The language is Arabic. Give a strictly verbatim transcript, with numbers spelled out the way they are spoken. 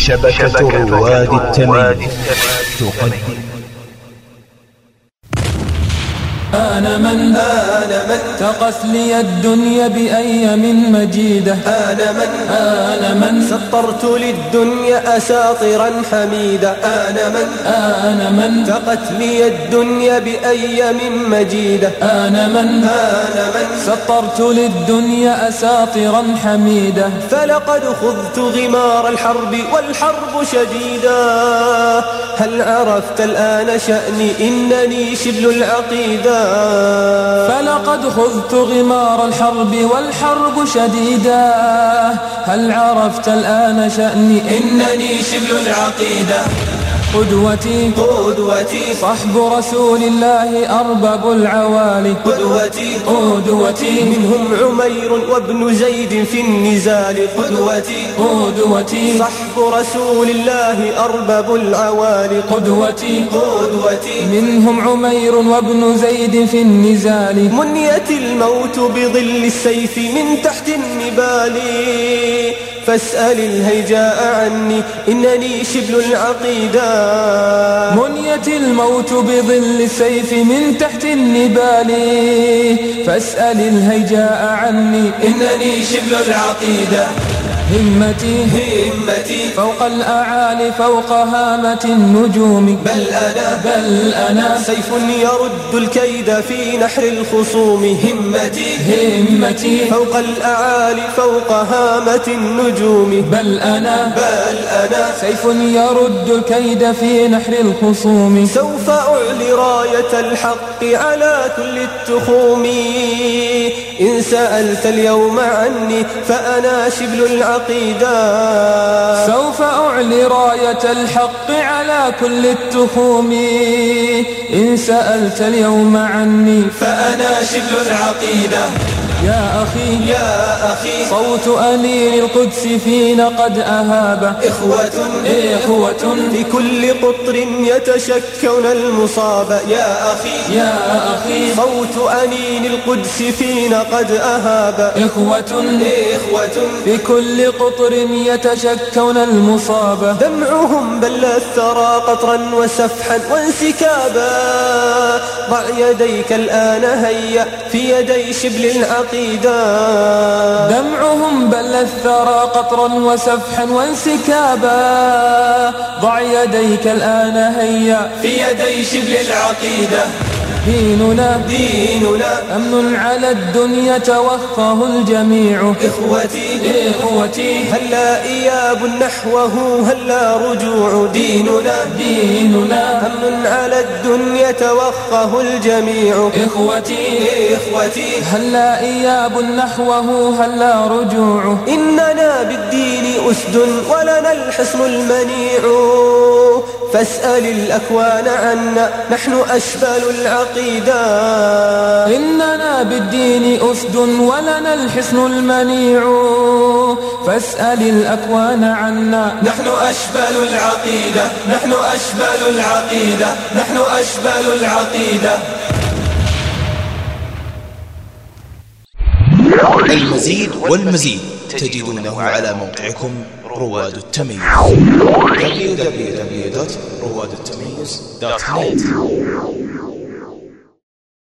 شبكة رواد التمييز تقدم. أنا من أنا من تقت لي الدنيا بأيام مجيدة. أنا من أنا من سطرت للدنيا أساطرا حميدة. أنا من أنا من تقت لي الدنيا بأيام مجيدة. أنا من أنا من سطرت للدنيا أساطرا حميدة. فلقد خذت غمار الحرب والحرب شديدة. هل عرفت الآن شأني إنني شبل العقيدة. فلقد خذت غمار الحرب والحرب شديدة. هل عرفت الآن شأني إنني شبل العقيدة. قدوتي قدوتي صحب رسول الله أرباب العوالي. قدوتي قدوتي منهم عمير وابن زيد في النزال. قدوتي قدوتي صحب رسول الله أرباب العوالي. قدوتي قدوتي منهم عمير وابن زيد في النزال. منيت الموت بظل السيف من تحت النبال. فاسأل الهيجاء عني إنني شبل العقيدة. منيت الموت بظل السيف من تحت النبال. فاسأل الهيجاء عني إنني شبل العقيدة. همتي همتي فوق الأعالي فوق هامة النجوم. بل أنا بل أنا سيف يرد الكيد في نحر الخصوم. همتي همتي فوق الأعالي فوق هامة النجوم. بل أنا بل أنا سيف يرد الكيد في نحر الخصوم. سوف أعلي راية الحق على كل التخوم. إن سألت اليوم عني فأنا شبل العقيدة. سوف أعلي راية الحق على كل التخوم. إن سألت اليوم عني فأنا شبل العقيدة. يا أخي يا أخي صوت أمير القدس فينا قد أهاب. إخوة إخوة في كل قطر يتشكون المصاب. يا أخي يا أخي صوت أمين القدس فينا قد أهاب. إخوة إخوة في كل قطر يتشكون المصاب. دمعهم بل الثرى قطرا وسفحا وانسكابا. ضع يديك الآن هيا في يدي شبل العقيدة. دمعهم بل الثرى قطرا وسفحا وانسكابا. ضع يديك الآن هيا في يدي شبل العقيدة. ديننا ديننا أمن على الدنيا توخاه الجميع. إخوتي إخوتي هلا إياب نحوه هلا رجوع. ديننا ديننا أمن على الدنيا توخاه الجميع. إخوتي إخوتي هلا إياب نحوه هلا رجوع. إننا بالدين أسد ولنا الحصن المنيع. فاسأل الأكوان عنا نحن أشبال العقيدة. إننا بالدين أسد ولنا الحصن المنيع. فاسأل الأكوان عنا نحن أشبال العقيدة. نحن أشبال العقيدة. نحن أشبال العقيدة. المزيد والمزيد تجدونه على موقعكم رواد التمييز دبليو دبليو دبليو دوت رواد التمييز دوت نت.